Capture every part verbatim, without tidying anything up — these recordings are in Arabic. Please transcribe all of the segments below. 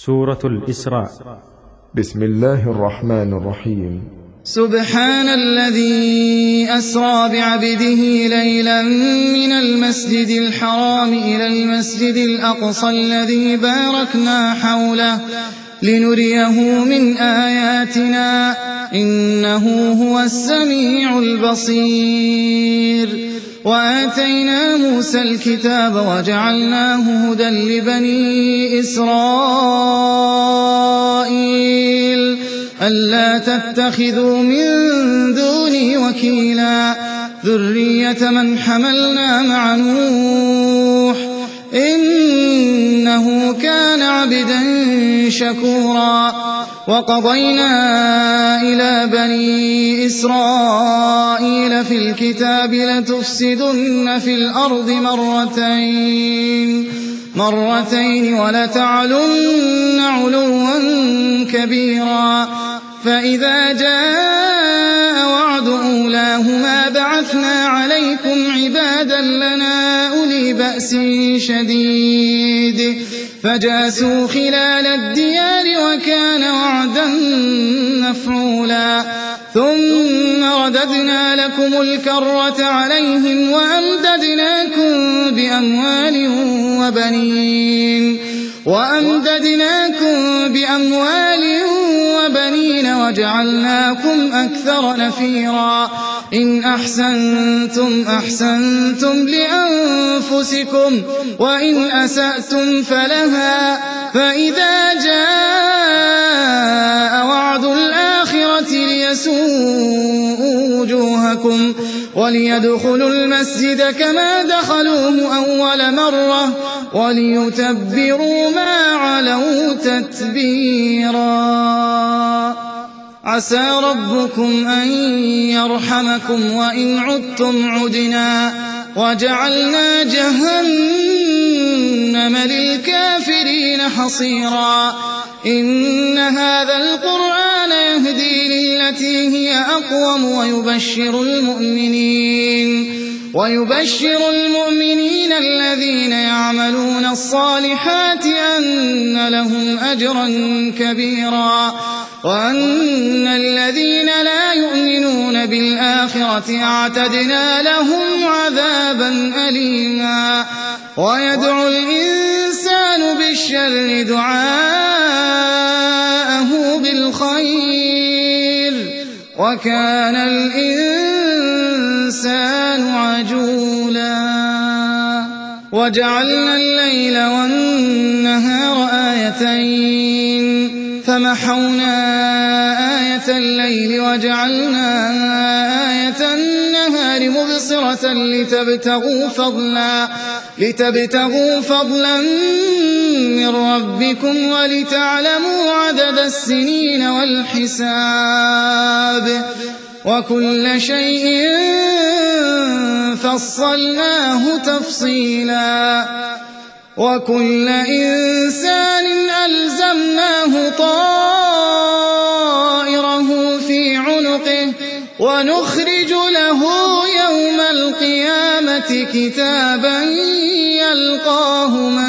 سورة الإسراء. بسم الله الرحمن الرحيم. سبحان الذي أسرى بعبده ليلا من المسجد الحرام إلى المسجد الأقصى الذي باركنا حوله لنريه من آياتنا إنه هو السميع البصير. وآتينا موسى الكتاب وجعلناه هدى لبني إسرائيل ألا تتخذوا من دوني وكيلا ذرية من حملنا مع نوح إنه كان عبدا شكورا. وقضينا إلى بني إسرائيل في الكتاب لتفسدن في الأرض مرتين مرتين ولتعلن علوا كبيرا. فإذا جاء وعد أولاهما بعثنا عليكم عبادا لنا أولي بأس شديد فجاسوا خلال الديار وكان وعدا مفعولا. ثم رددنا لكم الكرة عليهم وأمددناكم بأموال وبنين وأمددناكم بأموال وبنين وجعلناكم أكثر نفيرا. إن أحسنتم أحسنتم لأنفسكم وإن أسأتم فلها. فإذا جاء وعد الآخرة ليسوءوا وجوهكم وليدخلوا المسجد كما دخلوه أول مرة وليتبروا ما علوا تتبيرا. عسى ربكم أن يرحمكم وإن عدتم عدنا وجعلنا جهنم للكافرين حصيرا. إن هذا القرآن يهدي للتي هي أقوم ويبشر المؤمنين ويبشر المؤمنين الذين يعملون الصالحات أن لهم أجرا كبيرا وأن الذين لا يؤمنون بالآخرة أعتدنا لهم عذابا أليما. ويدعو الإنسان بالشر دعاءه بالخير وكان الإنسان عجولا. وجعلنا الليل والنهار آيتين فمحونا آية الليل وجعلنا آية النهار مبصرة لتبتغوا فضلا لتبتغوا فضلا من ربكم ولتعلموا عدد السنين والحساب وكل شيء فصلناه تفصيلا. وكل إنسان ألزمناه طائره في عنقه ونخرج له يوم القيامة كتابا يلقاه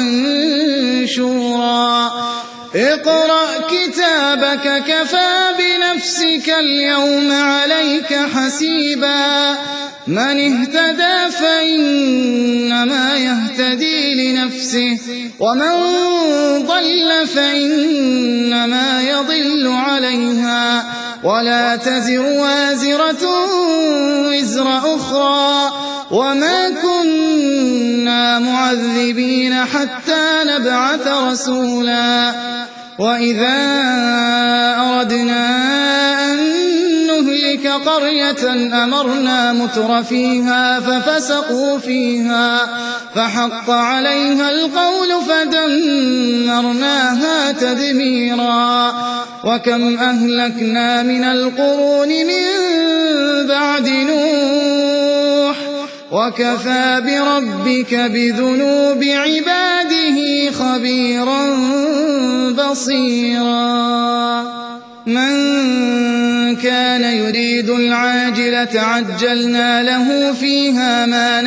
منشورا. اقرأ كتابك كفى بنفسك اليوم عليك حسيبا. من اهتدى فإنما يهتدي لنفسه ومن ضل فإنما يضل عليها ولا تزر وازرة وزر أخرى وما كنا معذبين حتى نبعث رسولا. وإذا أردنا أن نهلك قرية أمرنا متر فيها ففسقوا فيها فحق عليها القول فدمرناها تدميرا. وكم أهلكنا من القرون من بعد نوح وكفى بربك بذنوب عباده خبيرا بصيرا. من كان يريد العاجلة عجلنا له فيها ما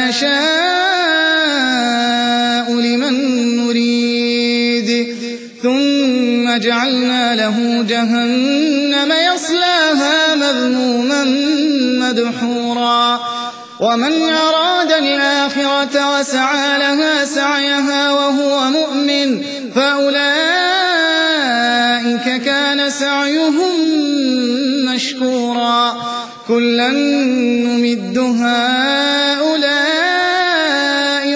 نشاء لمن نريد ثم ثم جعلنا له جهنم يصلاها مذموما مدحورا ومن أراد الآخرة وسعى لها سعيها وهو مؤمن فأولئك كان سعيهم مشكورا كلا نمد هؤلاء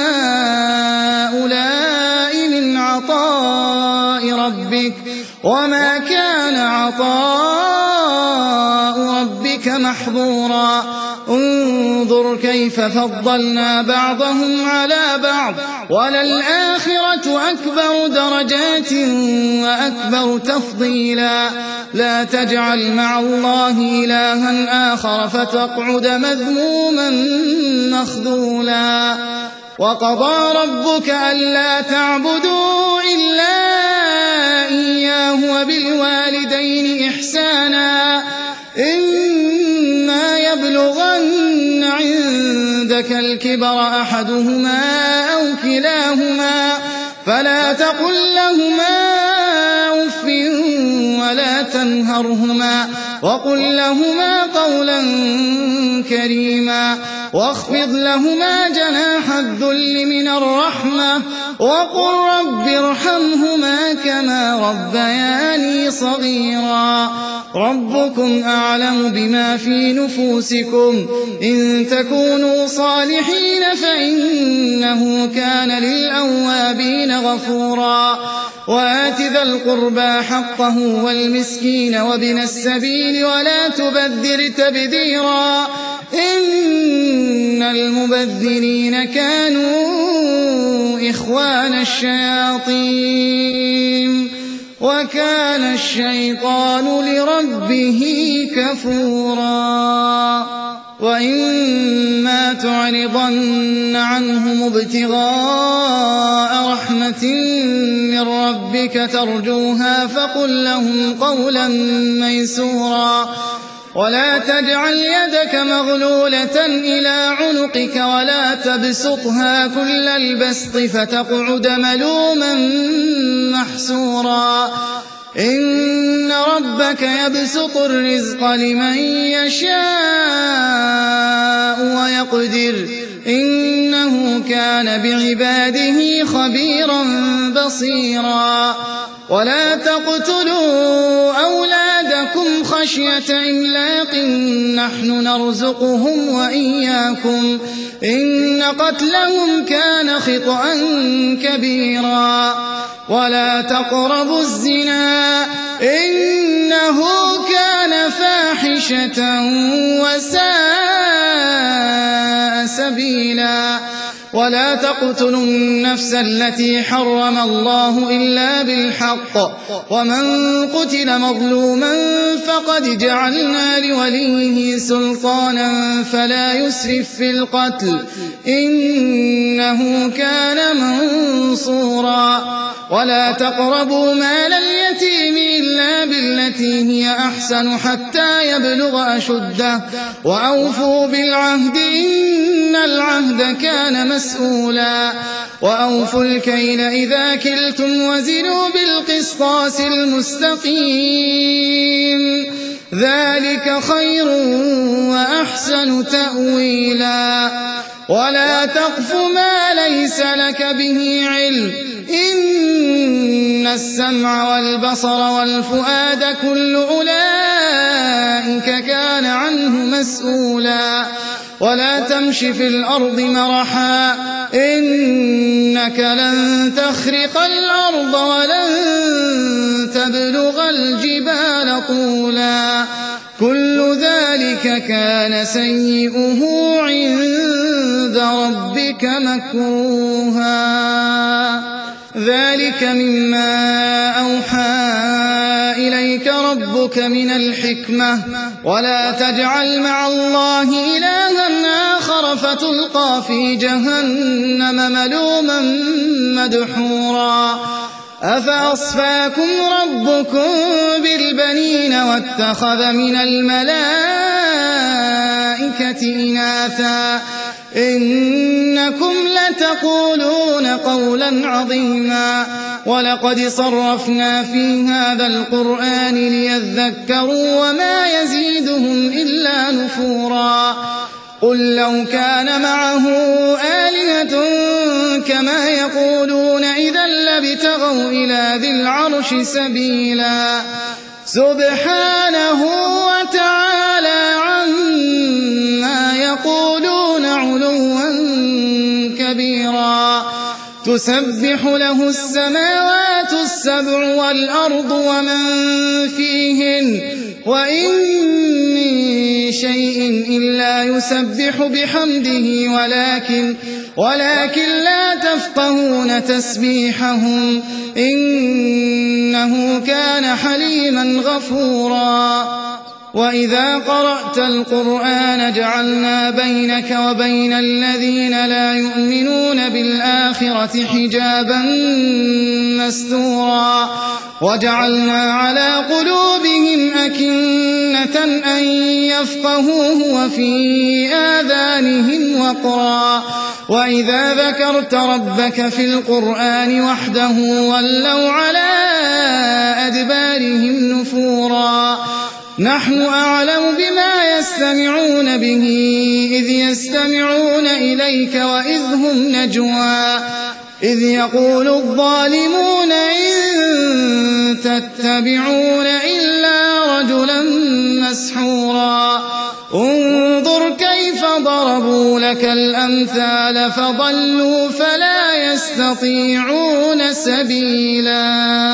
وهؤلاء من عطاء ربك وما كان عطاء ربك محظورا انظر كيف فضلنا بعضهم على بعض وللآخرة أكبر درجات وأكبر تفضيلا لا تجعل مع الله إلها آخر فتقعد مذموما مخذولا وقضى ربك ألا تعبدوا إلا إياه وبالوالدين إحسانا إما يبلغن عندك الكبر أحدهما أو كلاهما فلا تقل لهما أف ولا تنهرهما وقل لهما قولا كريما واخفض لهما جناح الذل من الرحمة وقل رب ارحمهما كما ربياني صغيرا ربكم أعلم بما في نفوسكم إن تكونوا صالحين فإنه كان للأوابين غفورا وآت ذا القربى حقه والمسكين وابن السبيل ولا تبذر تبذيرا إن المبذرين كانوا إخوان الشياطين وكان الشيطان لربه كفورا وإما تعرضن عنهم ابتغاء رحمة من ربك ترجوها فقل لهم قولا ميسورا ولا تجعل يدك مغلولة إلى عنقك ولا تبسطها كل البسط فتقعد ملوما محسورا إن ربك يبسط الرزق لمن يشاء ويقدر إنه كان بعباده خبيرا بصيرا ولا تقتلوا أولادكم خشية إملاق نحن نرزقهم وإياكم إن قتلهم كان خطأ كبيرا ولا تقربوا الزنا إنه كان فاحشة وساء سبيلا ولا تقتلوا النفس التي حرم الله إلا بالحق ومن قتل مظلوما فقد جعلنا لوليه سلطانا فلا يسرف في القتل إنه كان منصورا ولا تقربوا مال اليتيم إلا بالتي هي أحسن حتى يبلغ أشده وأوفوا بالعهد إن العهد كان مسؤولا وأوفوا الكيل إذا كلتم وزنوا بالقسطاس المستقيم ذلك خير وأحسن تأويلا ولا تقف ما ليس لك به علم إن السمع والبصر والفؤاد كل أولئك كان عنه مسؤولا ولا تمش في الأرض مرحا إنك لن تخرق الأرض ولن تبلغ الجبال طولا كل ذلك كان سيئه عند ربك مكروها ذلك مما أوحى إليك ربك من الحكمة ولا تجعل مع الله إلها آخر فتلقى في جهنم ملوما مدحورا أفأصفاكم ربكم بالبنين واتخذ من الملائكة إناثا إنكم لتقولون قولا عظيما ولقد صرفنا في هذا القرآن ليذكروا وما يزيدهم إلا نفورا قل لو كان معه آلهة كما يقولون إذا لابتغوا إلى ذي العرش سبيلا سبحانه وتعالى عما يقولون علوا كبيرا تسبح له السماوات السبع والأرض ومن فيهن وإن من شيء إلا يسبح بحمده ولكن, ولكن لا تفقهون تسبيحهم إنه كان حليما غفورا وإذا قرأت القرآن جعلنا بينك وبين الذين لا يؤمنون بالآخرة حجابا مستورا وجعلنا على قلوبهم أكنة أن يفقهوه وفي آذانهم وقرا وإذا ذكرت ربك في القرآن وحده ولوا على أدبارهم نفورا نحن أعلم بما يستمعون به إذ يستمعون إليك وإذ هم نجوى إذ يقول الظالمون إن تتبعون إلا رجلا مسحورا انظر كيف ضربوا لك الأمثال فضلوا فلا يستطيعون سبيلا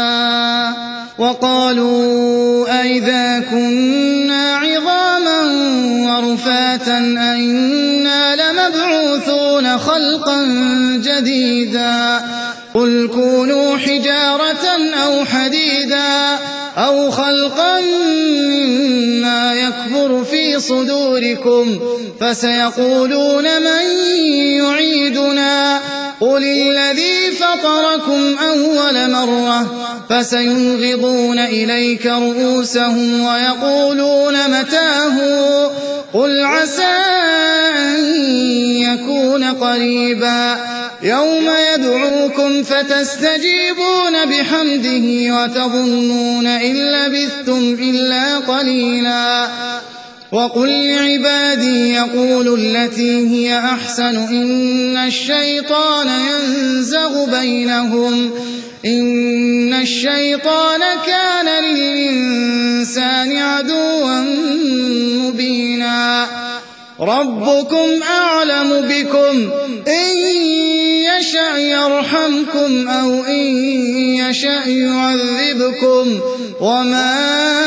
وقالوا أئذا كنا عظاما ورفاتا أئنا لمبعوثون خلقا جديدا قل كونوا حجارة أو حديدا أو خلقا مما يكبر في صدوركم فسيقولون من يعيدنا قل الذي فطركم أول مرة فسينغضون إليك رؤوسهم ويقولون متاه قل عسى أن يكون قريبا يوم يدعوكم فتستجيبون بحمده وتظنون إن لبثتم إلا قليلا وقل لعبادي يقولوا التي هي أحسن إن الشيطان ينزغ بينهم إن الشيطان كان للإنسان عدوا مبينا ربكم أعلم بكم إن يشأ يرحمكم أو إن يشأ يعذبكم وما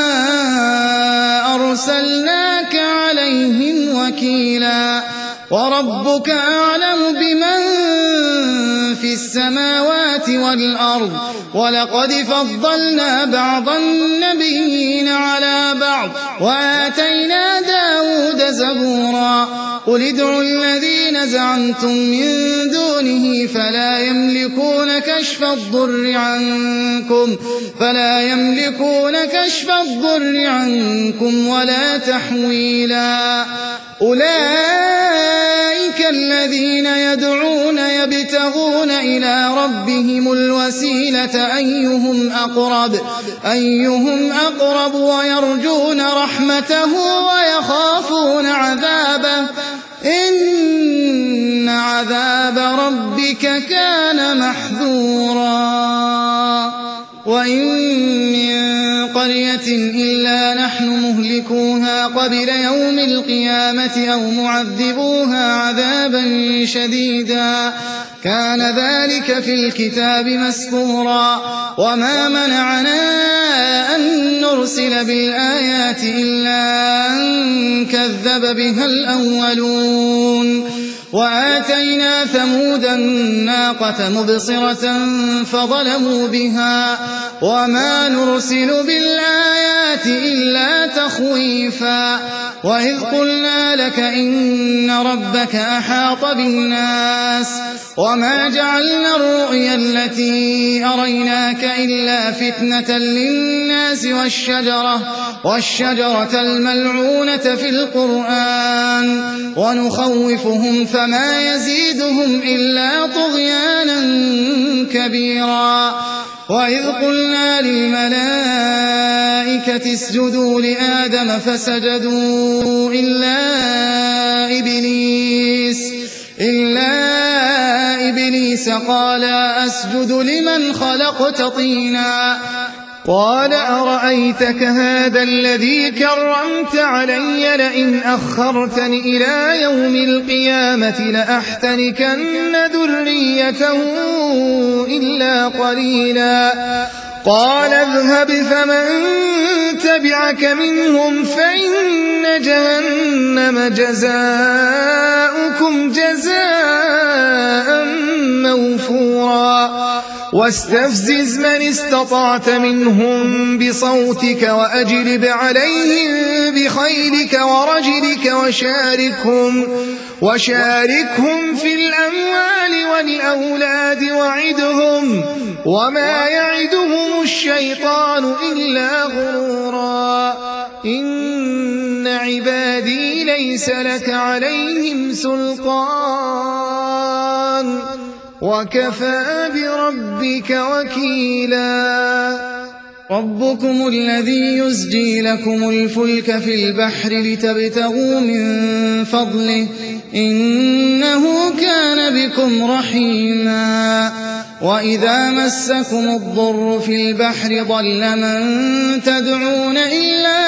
أرسلناك عليهم وكيلا وربك أعلم بمن في السماوات والأرض ولقد فضلنا بعض النبيين على بعض وآتينا داود زبورا قل ادعوا الذين زعمتم من دونه فلا يملكون كشف الضر عنكم فلا يملكون كشف الضر عنكم ولا تحويلا أولئك الذين يدعون يبتغون إلى ربهم الوسيلة أيهم أقرب أيهم أقرب ويرجون رحمته ويخافون عذابه إن عذاب ربك كان محذورا وإن من قرية إلا نحن مهلكوها قبل يوم القيامة أو معذبوها عذابا شديدا كان ذلك في الكتاب مسطورا وما منعنا أن نرسل بالآيات إلا أن كذب بها الأولون وآتينا ثمود الناقة مبصرة فظلموا بها وما نرسل بالآيات الآيات إلا تخويفا وإذ قلنا لك إن ربك أحاط بالناس وما جعلنا الرؤيا التي أريناك إلا فتنة للناس والشجرة, والشجرة الملعونة في القرآن ونخوفهم فما يزيدهم إلا طغيانا كبيرا وإذ قلنا للملائكة اسجدوا لآدم فسجدوا إلا إبليس إلا إبليس قال أسجد لمن خلقت طينا قال أرأيتك هذا الذي كرمت علي لئن أخرتني إلى يوم القيامة لأحتنكن ذريته إلا قليلا قال اذهب فمن تبعك منهم فإن جهنم جزاؤكم جزاء موفورا واستفزز من استطعت منهم بصوتك وأجلب عليهم بخيلك ورجلك وشاركهم, وشاركهم في الأموال والأولاد وعدهم وما يعدهم الشيطان إلا غرورا إن عبادي ليس لك عليهم سلطان وكفى بربك وكيلا ربكم الذي يزجي لكم الفلك في البحر لتبتغوا من فضله إنه كان بكم رحيما وإذا مسكم الضر في البحر ضل من تدعون إلا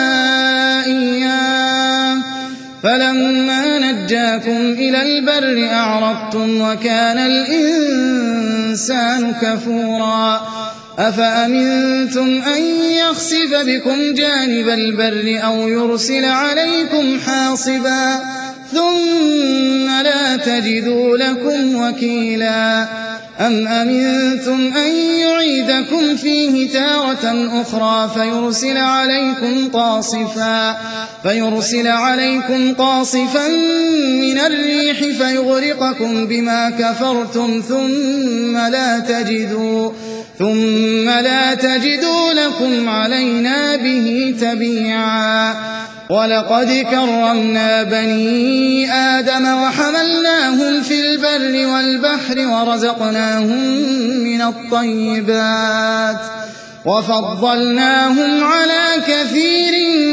إياه فلما نجاكم إلى البر أعرضتم وكان الإنسان كفورا أفأمنتم أن يخسف بكم جانب البر أو يرسل عليكم حاصبا ثم لا تجدوا لكم وكيلا أم أمنتم أن يعيدكم فيه تارة أخرى فيرسل عليكم قاصفا فيرسل عليكم قاصفا من الريح فيغرقكم بما كفرتم ثم لا تجدوا ثم لا تجدوا لكم علينا به تبيعا ولقد كرمنا بني آدم وحملناهم في البر والبحر ورزقناهم من الطيبات وفضلناهم على كثير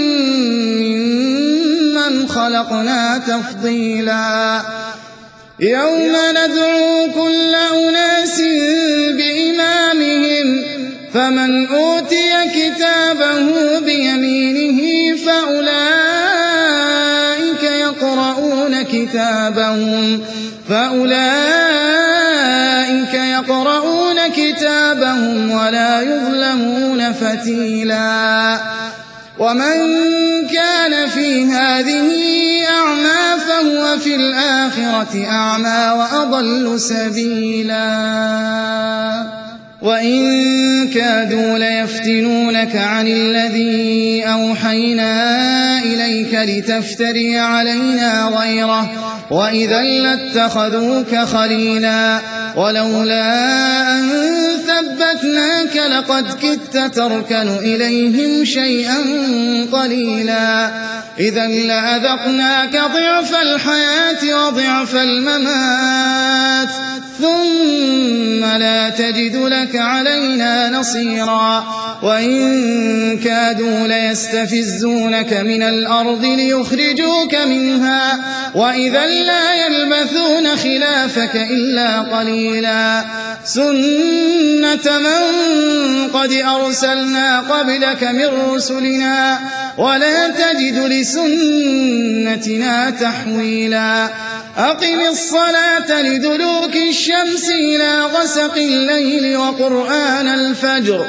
ممن خلقنا تفضيلا يوم ندعو كل أناس بإمامهم فمن أوتي كتابه بيمينه فأولئك يقرؤون كتابهم فأولئك يقرؤون كتابهم ولا يظلمون فتيلا ومن كان في هذه أعمى فهو في الآخرة أعمى وأضل سبيلا وإن كادوا ليفتنونك عن الذي أوحينا إليك لتفتري علينا غيره وإذا لاتخذوك خليلا ولولا أن ثبتناك لقد كدت تركن إليهم شيئا قليلا إذا لأذقناك ضعف الحياة وضعف الممات ثم لا تجد لك علينا نصيرا وإن كادوا ليستفزونك من الأرض ليخرجوك منها وإذا لا يلبثون خلافك إلا قليلا سنة من قد أرسلنا قبلك من رسلنا ولا تجد لسنتنا تحويلا أقم الصلاة لدلوك الشمس إلى غسق الليل وقرآن الفجر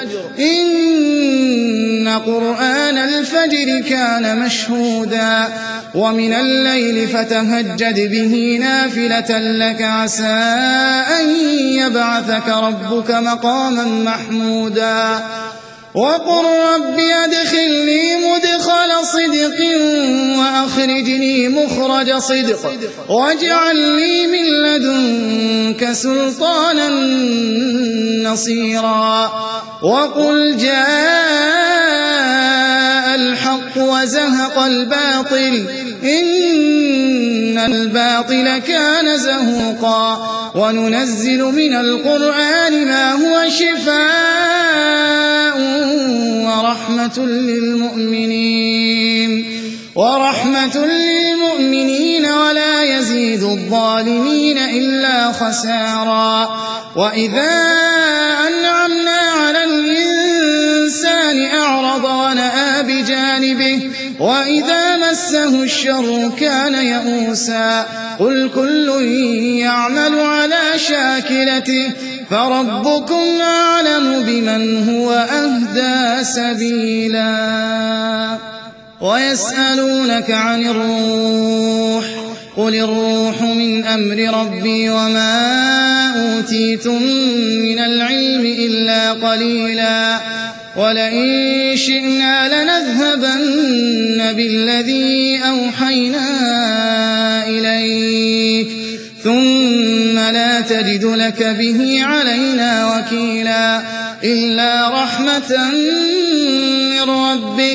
إن قرآن الفجر كان مشهودا ومن الليل فتهجد به نافلة لك عسى أن يبعثك ربك مقاما محمودا وقل رب أدخلني مدخل صدق وأخرجني مخرج صدق واجعل لي من لدنك سلطانا نصيرا وقل جاء الحق وزهق الباطل إن الباطل كان زهوقا وننزل من القرآن ما هو شفاء ورحمة للمؤمنين ورحمة للمؤمنين ولا يزيد الظالمين إلا خسارا وإذا أنعمنا على الإنسان أعرض ونأى بجانبه وإذا مسه الشر كان يئوسا قل كل يعمل على شاكلته فربكم أعلم بمن هو أهدى سبيلا ويسألونك عن الروح قل الروح من أمر ربي وما أوتيتم من العلم إلا قليلا ولئن شئنا لنذهبن بالذي أوحينا إليك ثم لا تجد لك به علينا وكيلا إلا رحمة من ربك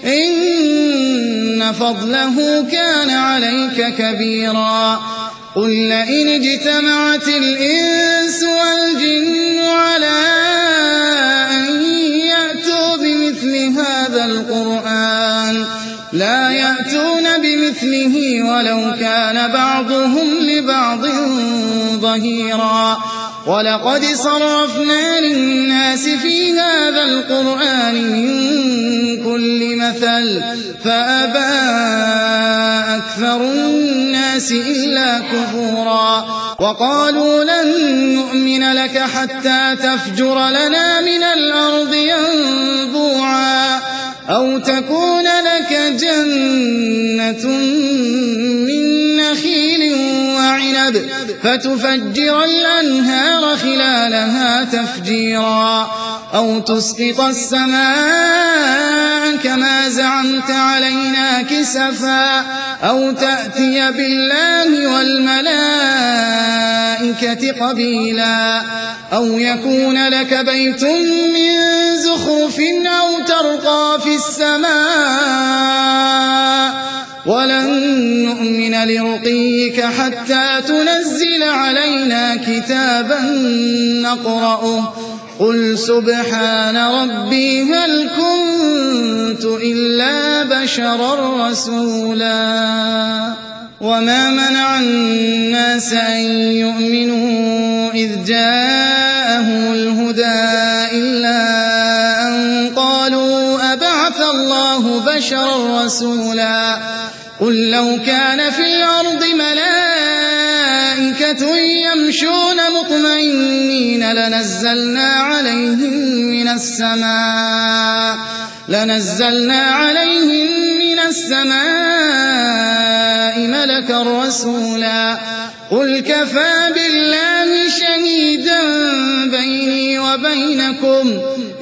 إن فضله كان عليك كبيرا قل لئن اجتمعت الإنس والجن على أن يأتوا بمثل هذا القرآن لا يأتون بمثله ولو كان بعضهم لبعض ظهيرا ولقد صرفنا للناس في هذا القرآن من كل مثل فأبى أكثر الناس إلا كفورا وقالوا لن نؤمن لك حتى تفجر لنا من الأرض ينبوعا أو تكون لك جنة من نخيل وعنب فتفجر الأنهار خلالها تفجيرا أو تسقط السماء كما زعمت علينا كسفا أو تأتي بالله والملائكة قبيلا أو يكون لك بيت من زخرف أو ترقى في السماء ولن نؤمن لرقيك حتى تنزل علينا كتابا نقرأه قل سبحان ربي هل كنت إلا بشرا رسولا وما منع الناس أن يؤمنوا إذ جاءهم الهدى إلا أن قالوا أبعث الله بشرا رسولا قل لو كان في الأرض ملائكة يمشون مطمئنين لنزلنا عليهم من السماء لنزلنا عليهم من السماء ملكا رسولا قل كفى بالله شهيدا بيني وبينكم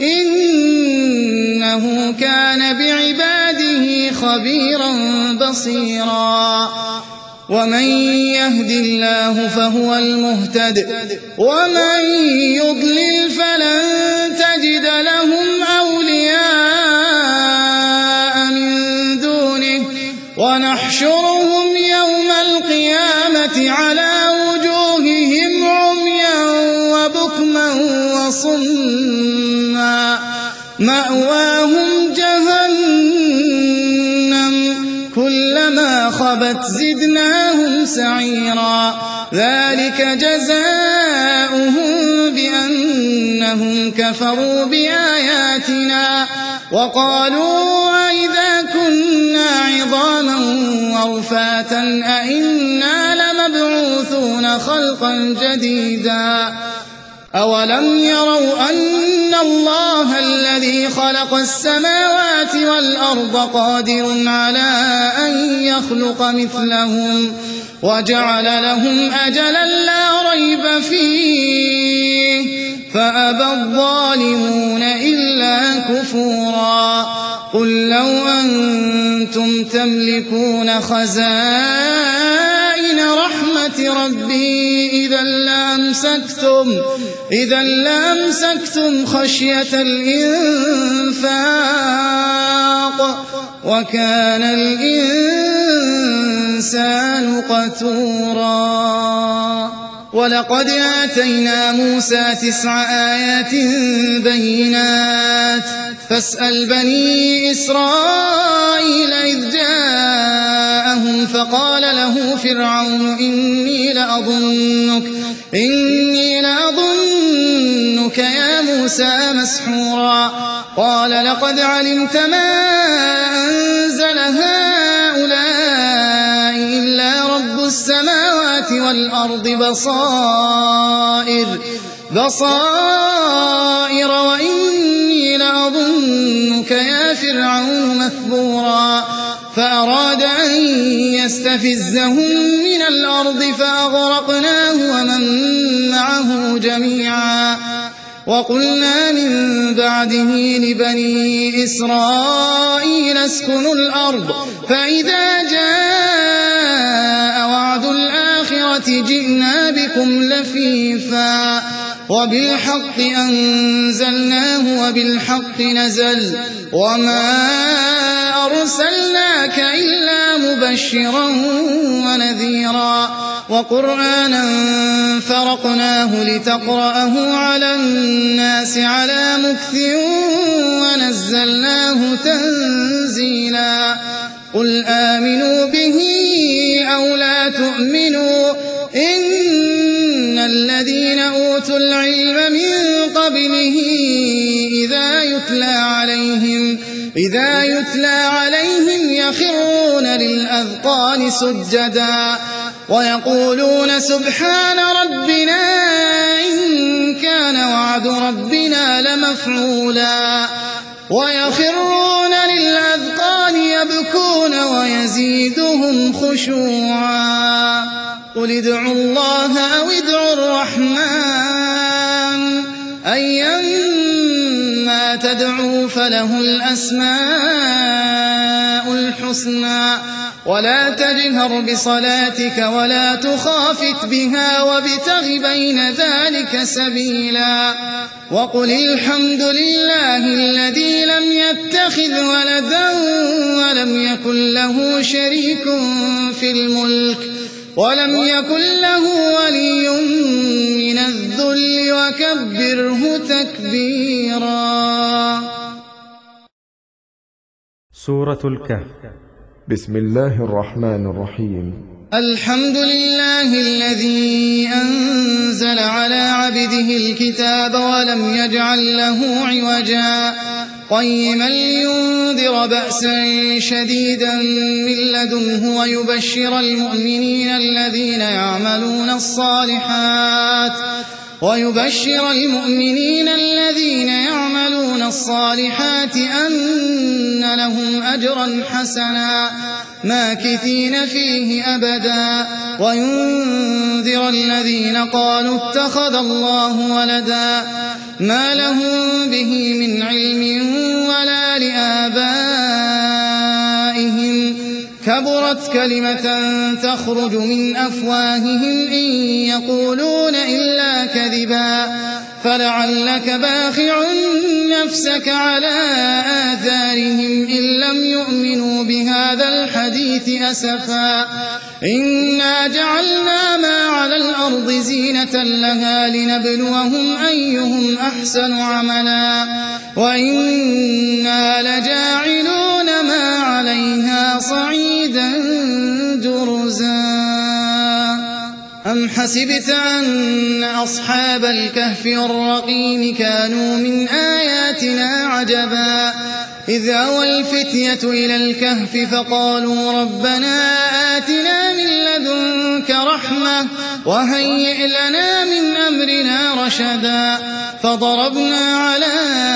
إنه كان بعباده خبيرا بصيرا ومن يهد الله فهو المهتد ومن يضلل فلن تجد لهم أولياء من دونه ونحشرهم يوم القيامة على وجوههم عميا وبكما وصما مأواهم جهنم كلما خبت زدناهم سعيرا ذلك جزاؤهم بأنهم كفروا بآياتنا وقالوا أئذا كنا عظاما ورفاتا أئنا لمبعوثون خلقا جديدا أولم يروا أن الله الذي خلق السماوات والأرض قادر على أن يخلق مثلهم وجعل لهم أجلا لا ريب فيه فأبى الظالمون إلا إلا كفورا قل لو أنتم تملكون خزائن رحمة ربي إذا لأمسكتم, إذا لأمسكتم خشية الإنفاق وكان الإنسان قتورا ولقد آتينا موسى تسع آيات بينات فاسأل بني إسرائيل إذ جاءهم فقال له فرعون إني لأظنك, إني لأظنك يا موسى مسحورا قال لقد علمت ما أنزل هؤلاء إلا رب السماوات والأرض بصائر, بصائر وإني لأظنك يا فرعون مثبورا فأراد أن يستفزهم من الأرض فأغرقناه ومن معه جميعا وقلنا من بعده لبني إسرائيل اسكنوا الأرض فإذا جاء وعد الآخرة جئنا بكم لفيفا وبالحق أنزلناه وبالحق نزل وما أرسلناك إلا مبشرا ونذيرا وقرآنا فرقناه لتقرأه على الناس على مكث ونزلناه تنزيلا قل آمنوا به أو لا تؤمنوا إن الذين أوتوا العلم من قبله إذا يتلى عليهم إذا يتلى عليهم يخرون للأذقان سجدا ويقولون سبحان ربنا إن كان وعد ربنا لمفعولا ويخرون للأذقان يبكون ويزيدهم خشوعا قل ادعوا الله أو ادعوا الرحمن أيما تدعوا فله الأسماء الحسنى ولا تجهر بصلاتك ولا تخافت بها وابتغ بين ذلك سبيلا وقل الحمد لله الذي لم يتخذ ولدا ولم يكن له شريك في الملك ولم يكن له ولي من الذل وكبره تكبيرا. سورة الكهف. بسم الله الرحمن الرحيم. الحمد لله الذي أنزل على عبده الكتاب ولم يجعل له عوجا قيما لينذر بأسا شديدا من لدنه ويبشر المؤمنين الذين يعملون الصالحات ويبشر المؤمنين الذين يعملون الصالحات أن لهم أجرا حسنا ماكثين فيه أبدا وينذر الذين قالوا اتخذ الله ولدا ما لهم به من علم ولا لآبائهم كبرت كلمة تخرج من أفواههم إن يقولون إلا كذبا فلعلك باخع نفسك على آثارهم إن لم يؤمنوا بهذا الحديث أسفا إنا جعلنا ما على الأرض زينة لها لنبلوهم أيهم أحسن عملا وإنا لجاعلون ما عليها صعيدا جرزا أم حسبت أن أصحاب الكهف والرقيم كانوا من آياتنا عجبا إذ أوى الفتية إلى الكهف فقالوا ربنا آتنا من لدنك رحمة وهيئ لنا من أمرنا رشدا فضربنا على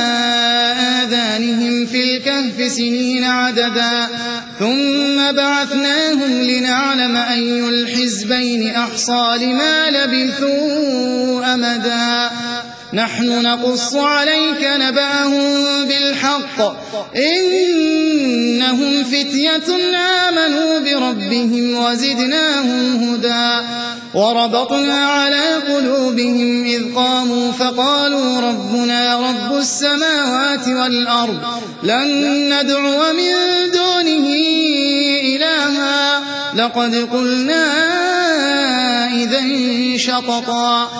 آذانهم في الكهف سنين عددا ثم بعثناهم لنعلم أي الحزبين أحصى لما لبثوا أمدا نحن نقص عليك نبأهم بالحق إنهم فتية آمنوا بربهم وزدناهم هدى وربطنا على قلوبهم إذ قاموا فقالوا ربنا رب السماوات والأرض لن ندعو من دونه إلها لقد قلنا إذا شططا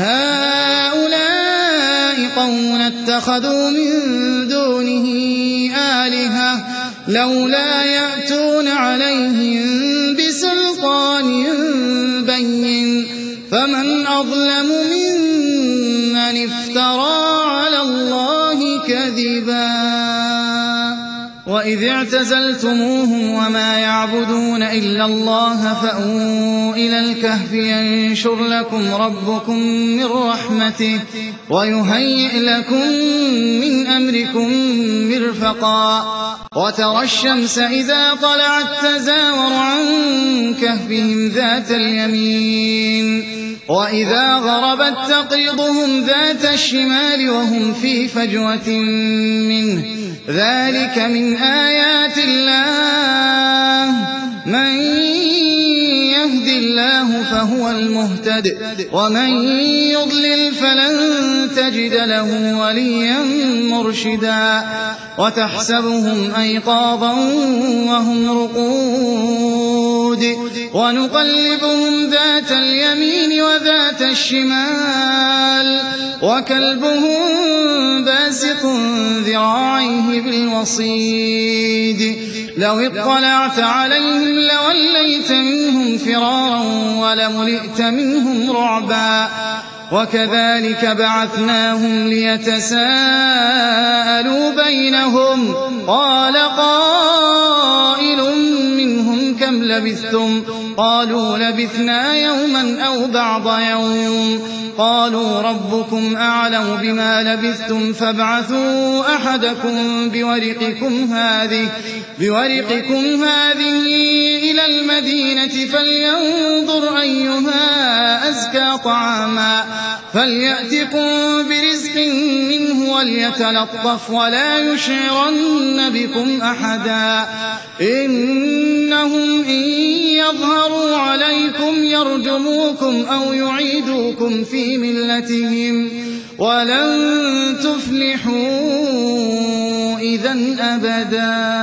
هؤلاء قوم اتخذوا من دونه آلهة لولا يأتون عليهم بسلطان بين فمن أظلم ممن افترى على الله كذبا وإذ اعتزلتموهم وما يعبدون إلا الله فأووا إلى الكهف ينشر لكم ربكم من رحمته ويهيئ لكم من أمركم مرفقا وترى الشمس إذا طلعت تزاور عن كهفهم ذات اليمين وإذا غربت تقرضهم ذات الشمال وهم في فجوة منه ذلك من آيات الله من يهد الله فهو المهتد ومن يضلل فلن تجد له وليا مرشدا وتحسبهم أيقاظا وهم رقود ونقلبهم ذات اليمين وذات الشمال وكلبهم باسط ذراعيه بالوصيد لو اطلعت عليهم لوليت منهم فرارا ولملئت منهم رعبا وكذلك بعثناهم ليتساءلوا بينهم قال قائل منهم كم لبثتم قالوا لبثنا يوما أو بعض يوم قالوا ربكم أعلم بما لبثتم فابعثوا أحدكم بورقكم هذه بورقكم هذه إلى المدينة فلينظر أيها أزكى طعاما فليأتكم برزق منه وليتلطف ولا يشعرن بكم أحدا إنهم إن يظهروا عليكم يرجموكم أو يعيدوكم في ملتهم ولن تفلحوا إذن أبدا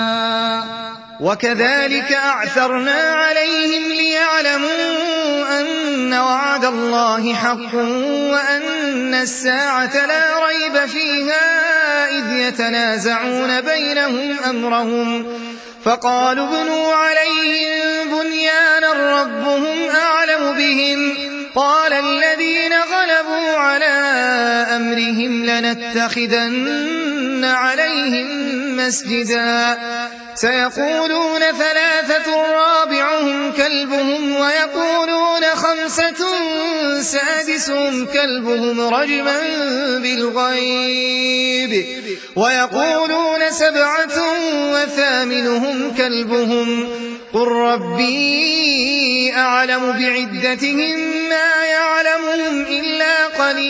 وكذلك أعثرنا عليهم ليعلموا أن وعد الله حق وأن الساعة لا ريب فيها إذ يتنازعون بينهم أمرهم فقالوا ابنوا عليهم بنيانا ربهم أعلم بهم قال الذين غلبوا على أمرهم لنتخذن عليهم مسجدا سيقولون ثلاثة رابعهم كلبهم ويقولون خمسة سادسهم كلبهم رجما بالغيب ويقولون سبعة وثامنهم كلبهم قل ربي أعلم بعدتهم ما يعلمهم إلا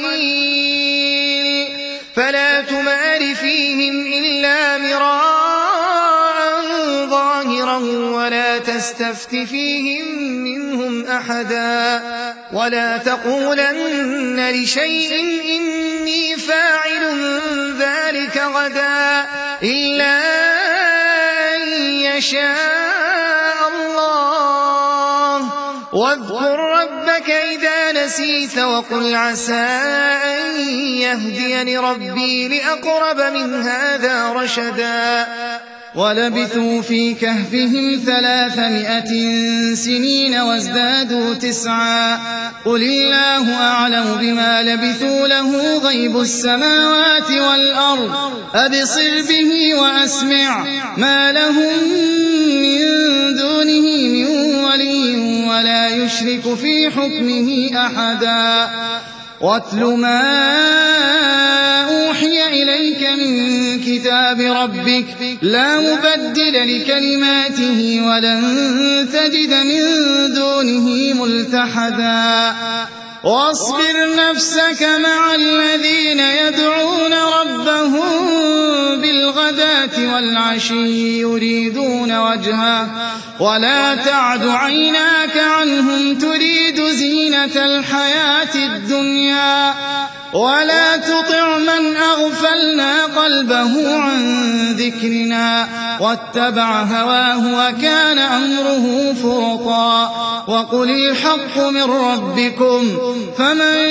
قليل فلا تمار فيهم إلا مراء ظاهرا ولا تستفت فيهم منهم أحدا ولا تقولن لشيء إني فاعل ذلك غدا إلا أن يشاء الله واذكر ربك إذا نسيت وقل عسى أن يهديني ربي لأقرب من هذا رشدا ولبثوا في كهفهم ثلاثمائة سنين وازدادوا تسعا قل الله أعلم بما لبثوا له غيب السماوات والأرض أبصر به وأسمع ما لهم من دونه من ولي ولا يشرك في حكمه أحدا واتل ما أوحي إليك من كتاب ربك لا مبدل لكلماته ولن تجد من دونه ملتحدا واصبر نفسك مع الذين يدعون ربهم بالغداة والعشي يريدون وجهه ولا تعد عيناك عنهم تريد زينة الحياة الدنيا ولا تطع من أغفلنا قلبه عن ذكرنا واتبع هواه وكان أمره فرطا وقل الحق من ربكم فمن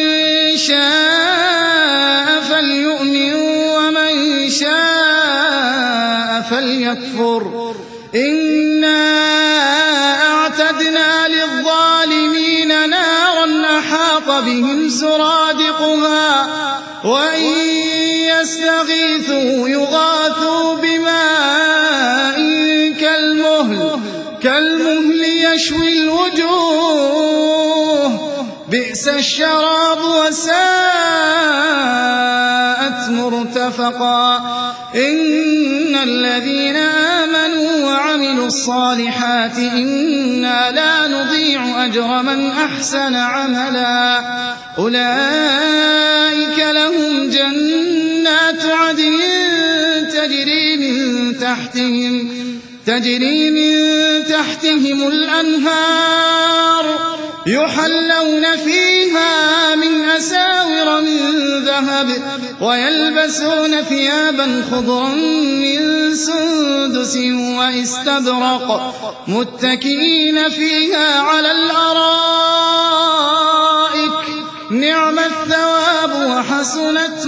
شاء فليؤمن ومن شاء فليكفر إنا أعتدنا للظالمين نارا أحاط بهم سرادقها وإن يستغيثوا يغاثوا بماء كالمهل كالمهل يشوي الوجوه بئس الشراب وساءت مرتفقا إن الذين آمنوا وعملوا الصالحات إنا لا نضيع أجر من أحسن عملا أولئك لهم جنات عدن تجري من تحتهم تجري من تحتهم الأنهار يحلون فيها من أساور من ذهب ويلبسون ثيابا خضرا من سندس واستبرق متكئين فيها على الأرائك نعم الثواب وحسنت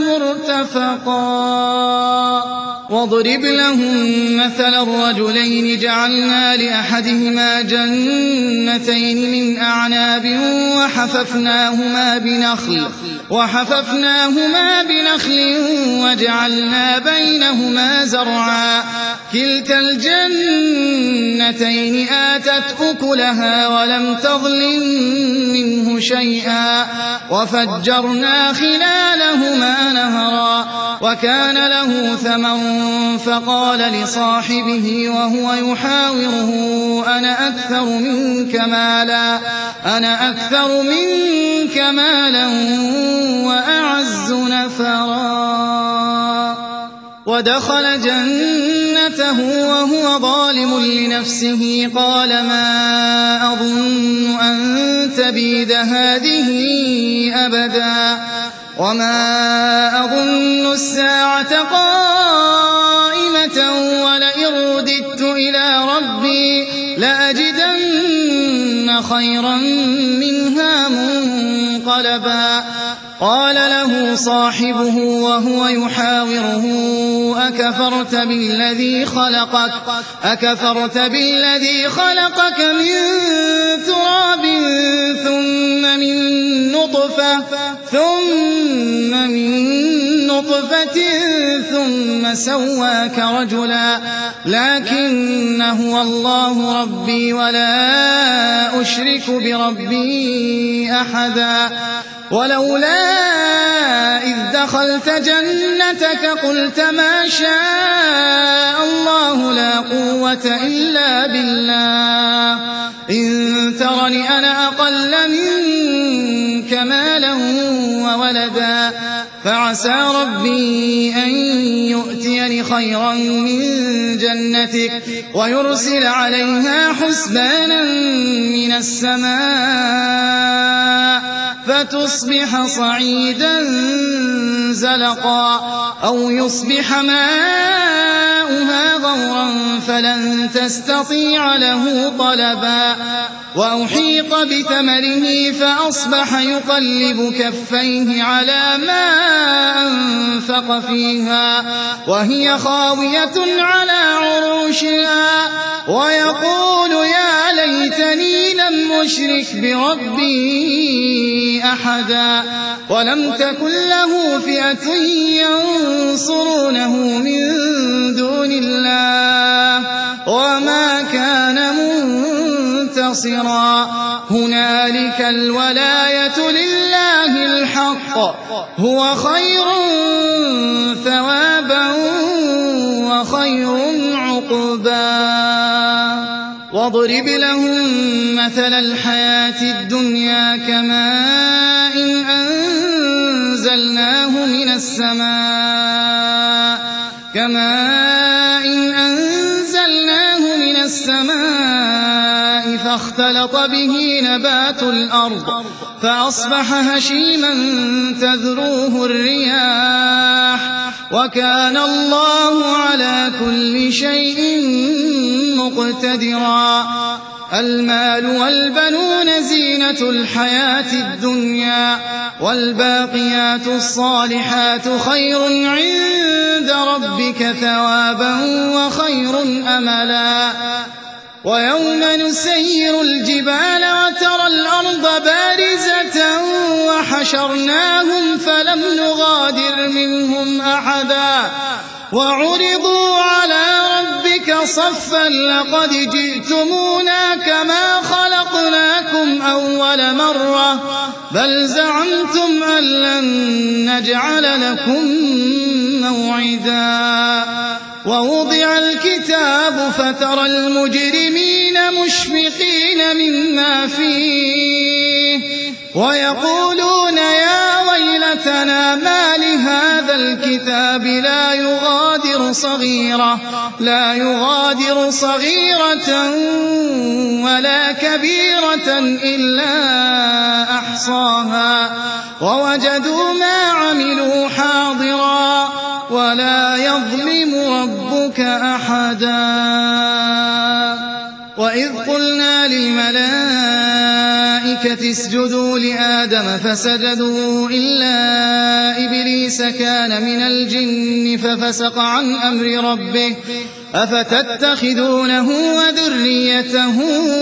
مرتفقا واضرب لهم مثل الرجلين جعلنا لأحدهما جنتين من أعناب وحففناهما بنخل وحففناهما بنخل وجعلنا بينهما زرعا كلتا الجنتين آتت أكلها ولم تظلم منه شيئا وفجرنا خلالهما نهرا وكان له ثمر فقال لصاحبه وهو يحاوره أنا أكثر منك مالا أنا أكثر منك مالا وأعز نفرا ودخل جنته وهو ظالم لنفسه قال ما أظن أن تبيد هذه أبدا وما أظن الساعة قائمة ولئن رددت إلى ربي لأجدن خيرا منها منقلبا قال له صاحبه وهو يحاوره أكفرت بالذي خلقك أكفرت بالذي خلقك من تراب ثم من نطفة ثم من نطفة ثم سواك رجلا لكن هو الله ربي ولا أشرك بربي أحدا ولولا إذ دخلت جنتك قلت ما شاء الله لا قوة إلا بالله إن ترني أنا أقل منك مالا وولدا فعسى ربي أن يؤتيني خيرا من جنتك ويرسل عليها حسبانا من السماء فتصبح صعيدا زلقا أو يصبح ماؤها غورا فلن تستطيع له طلبا وأحيط بثمره فأصبح يقلب كفيه على ما أنفق فيها وهي خاوية على عروشها ويقول يا ليتني لم أشرك بربي أحدا ولم تكن له فئة ينصرونه من دون الله وما كان منتصرا هنالك الولاية لله الحق هو خير ثوابا وخير عقبا واضرب لهم مثل الحياة الدنيا كماء أنزلناه من السماء كماء أنزلناه من السماء فاختلط به نبات الأرض فأصبح هشيما تذروه الرياح وكان الله على كل شيء مقتدرا. المال والبنون زينة الحياة الدنيا والباقيات الصالحات خير عند ربك ثوابا وخير أملا. ويوم نسير الجبال وترى الأرض بارزة وحشرناهم فلم نغادر منهم أحدا وعرضوا على ربك صفا لقد جئتمونا كما خلقناكم أول مرة بل زعمتم أن لن نجعل لكم موعدا. ووضع الكتاب فترى المجرمين مشفقين مما فيه ويقولون يا ويلتنا ما لهذا الكتاب لا يغادر صغيرة لا يغادر صغيرة ولا كبيرة إلا أحصاها ووجدوا ما عملوا حاضرا ولا يظلم ربك أحدا. وإذ قلنا للملائكة اسجدوا لآدم فسجدوا إلا إبليس كان من الجن ففسق عن أمر ربه أفتتخذونه وذريته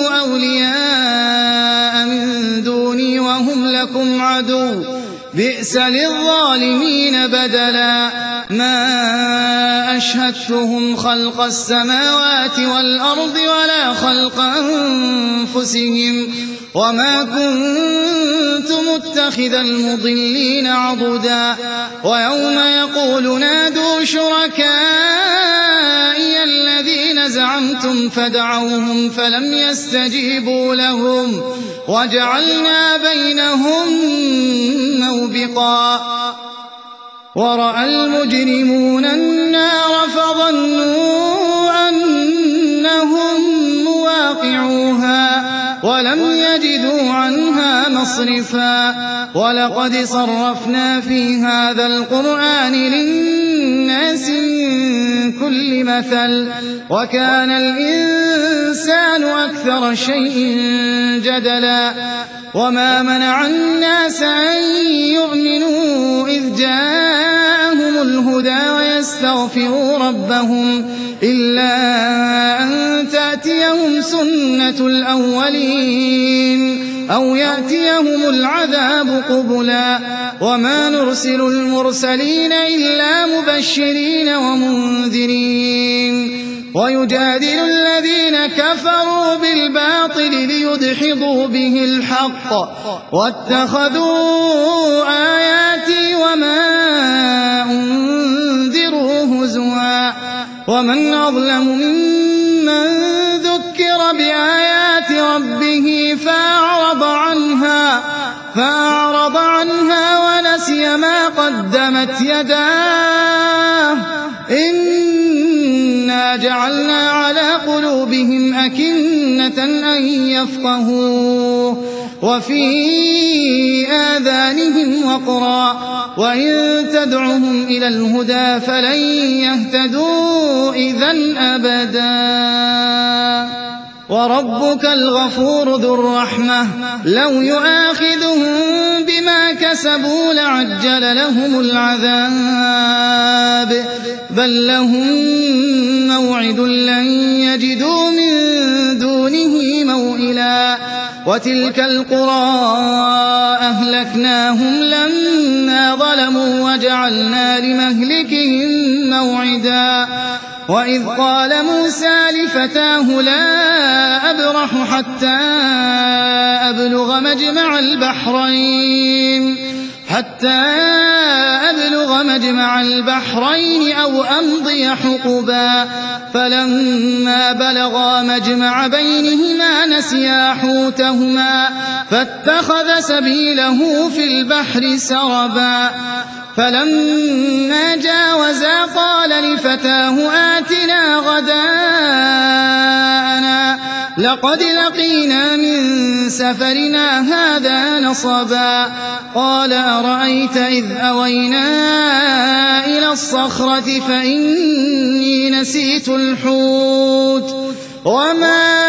أولياء من دوني وهم لكم عدو بئس للظالمين بدلا. ما أشهدتهم خلق السماوات والأرض ولا خلق أنفسهم وما كنت متخذ المضلين عضدا. ويوم يقول نادوا شركائي الذين زعمتم فدعوهم فلم يستجيبوا لهم وجعلنا بينهم موبقا. ورأى المجرمون النار فظنوا أنهم مواقعوها ولم يجدوا عنها مصرفا. ولقد صرفنا في هذا القرآن للناس من كل مثل وكان الإنسان أكثر شيء جدلا. وما منع الناس أن يؤمنوا إذ جاءهم الهدى ويستغفروا ربهم إلا أن تأتيهم سنة الأولين أو يأتيهم العذاب قبلا. وما نرسل المرسلين إلا مبشرين ومنذرين ويجادل الذين كفروا بالباطل ليدحضوا به الحق واتخذوا آياتي وما أنذروا هزوا. ومن أظلم ممن ذكر بآيات ربه فأعرض عنها فأعرض عنها ونسي ما قدمت يداه إنا جعلنا على قلوبهم أكنة أن يفقهوه وفي آذانهم وقرا وإن تدعهم إلى الهدى فلن يهتدوا إذن أبدا. وربك الغفور ذو الرحمة لو يؤاخذهم بما كسبوا لعجل لهم العذاب بل لهم موعد لن يجدوا من دونه موئلا. وتلك القرى أهلكناهم لما ظلموا وجعلنا لمهلكهم موعدا. وإذ قال موسى لفتاه لا أبرح حتى أبلغ مجمع البحرين حتى أبلغ أبلغ مجمع البحرين أو أمضي حقبا فلما بلغا مجمع بينهما نسيا حوتهما فاتخذ سبيله في البحر سربا فلما جاوزا قال لفتاه آتنا غداءنا لقد لقينا من سفرنا هذا نصبا قال أرأيت إذ أوينا إلى الصخرة فإني نسيت الحوت وما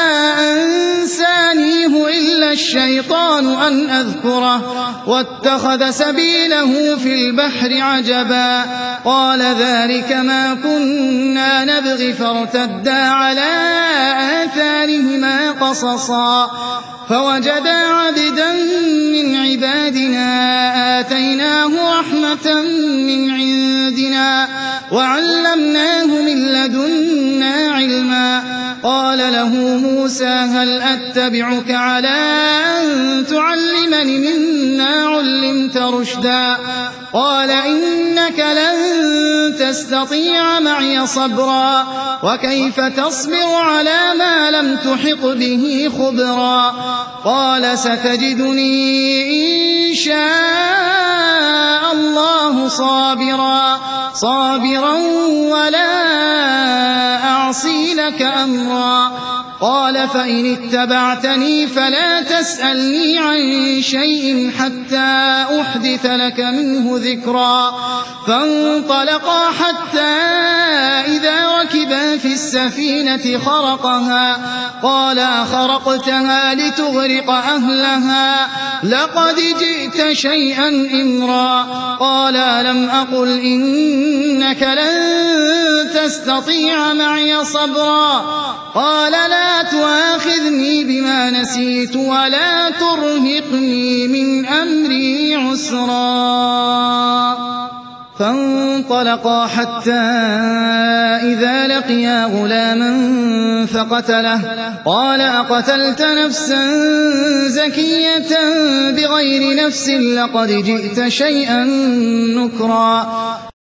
أنسانيه إلا الشيطان أن أذكره واتخذ سبيله في البحر عجبا قال ذلك ما كنا نبغي فارتدا على آثارهما قصصا فوجدا عبدا من عبادنا آتيناه رحمة من عندنا وعلمناه من لدنا علما قال له موسى هل أتبعك على أن تعلمني مما علمت رشدا قال إنك لن تستطيع معي صبرا وكيف تصبر على ما لم تحط به خبرا قال ستجدني إن شاء الله صابرا صابرا ولا أعصي لك أمرا قال فإن اتبعتني فلا تسألني عن شيء حتى أحدث لك منه ذكرا فانطلقا حتى إذا ركبا في السفينة خرقها قال أخرقتها لتغرق أهلها لقد جئت شيئا إمرا قال ألم أقل إنك لن تستطيع معي صبرا قال لا تؤاخذني بما نسيت ولا ترهقني من أمري عسرا فانطلقا حتى إذا لقيا غلاما فقتله قال أقتلت نفسا زكية بغير نفس لقد جئت شيئا نكرا